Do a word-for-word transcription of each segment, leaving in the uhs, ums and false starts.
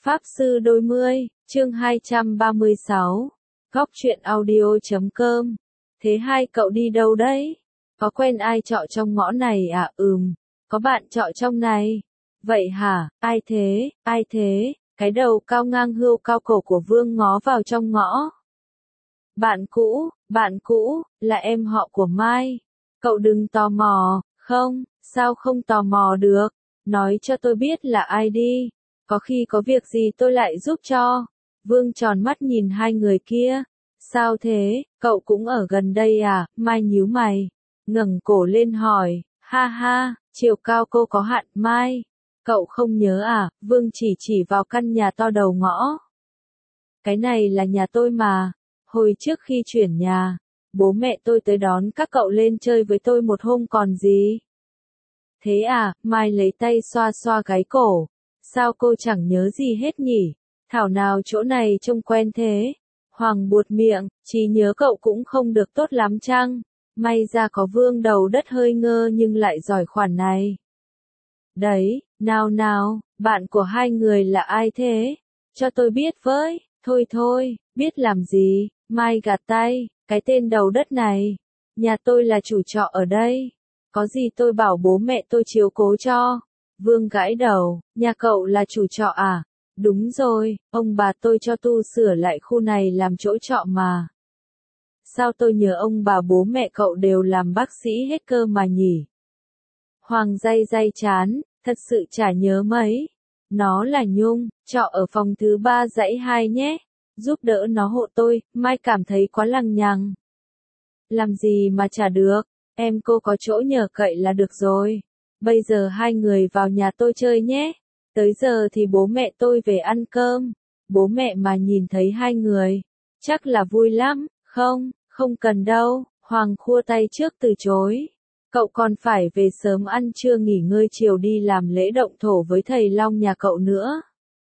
Pháp Sư Đôi Mươi, chương hai trăm ba mươi sáu. Góc truyện audio chấm com. Thế hai cậu đi đâu đấy? Có quen ai trọ trong ngõ này à? Ừm, có bạn trọ trong này. Vậy hả? Ai thế? Ai thế? Cái đầu cao ngang hươu cao cổ của Vương ngó vào trong ngõ. Bạn cũ, bạn cũ, là em họ của Mai. Cậu đừng tò mò, không, sao không tò mò được? Nói cho tôi biết là ai đi. Có khi có việc gì tôi lại giúp cho. Vương tròn mắt nhìn hai người kia. Sao thế, cậu cũng ở gần đây à? Mai nhíu mày, ngẩng cổ lên hỏi. Ha ha, chiều cao cô có hạn. Mai, cậu không nhớ à? Vương chỉ chỉ vào căn nhà to đầu ngõ. Cái này là nhà tôi mà. Hồi trước khi chuyển nhà, bố mẹ tôi tới đón các cậu lên chơi với tôi một hôm còn gì. Thế à? Mai lấy tay xoa xoa gáy cổ. Sao cô chẳng nhớ gì hết nhỉ? Thảo nào chỗ này trông quen thế? Hoàng buột miệng, trí nhớ cậu cũng không được tốt lắm chăng? May ra có Vương đầu đất hơi ngơ nhưng lại giỏi khoản này. Đấy, nào nào, bạn của hai người là ai thế? Cho tôi biết với. Thôi thôi, biết làm gì? Mai gạt tay, cái tên đầu đất này. Nhà tôi là chủ trọ ở đây. Có gì tôi bảo bố mẹ tôi chiếu cố cho. Vương gãi đầu, nhà cậu là chủ trọ à? Đúng rồi, ông bà tôi cho tu sửa lại khu này làm chỗ trọ mà. Sao tôi nhớ ông bà bố mẹ cậu đều làm bác sĩ hết cơ mà nhỉ? Hoàng day day chán, thật sự chả nhớ mấy. Nó là Nhung, trọ ở phòng thứ ba dãy hai nhé. Giúp đỡ nó hộ tôi, Mai cảm thấy quá lằng nhằng. Làm gì mà chả được, em cô có chỗ nhờ cậy là được rồi. Bây giờ hai người vào nhà tôi chơi nhé. Tới giờ thì bố mẹ tôi về ăn cơm. Bố mẹ mà nhìn thấy hai người, chắc là vui lắm. Không, không cần đâu. Hoàng khua tay trước từ chối. Cậu còn phải về sớm ăn trưa nghỉ ngơi chiều đi làm lễ động thổ với thầy Long nhà cậu nữa.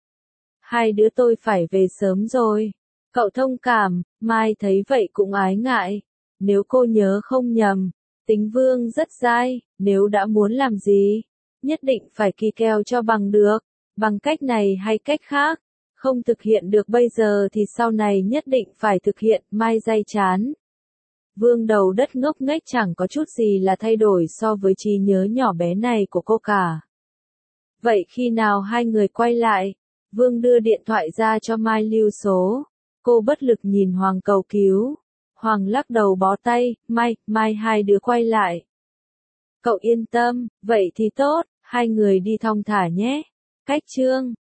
Hai đứa tôi phải về sớm rồi. Cậu thông cảm. Mai thấy vậy cũng ái ngại. Nếu cô nhớ không nhầm, tính Vương rất dai, nếu đã muốn làm gì, nhất định phải kỳ kèo cho bằng được, bằng cách này hay cách khác. Không thực hiện được bây giờ thì sau này nhất định phải thực hiện. Mai day chán. Vương đầu đất ngốc nghếch chẳng có chút gì là thay đổi so với trí nhớ nhỏ bé này của cô cả. Vậy khi nào hai người quay lại? Vương đưa điện thoại ra cho Mai lưu số. Cô bất lực nhìn Hoàng cầu cứu. Hoàng lắc đầu bó tay. Mai, mai hai đứa quay lại. Cậu yên tâm, vậy thì tốt, hai người đi thong thả nhé. Cách chương.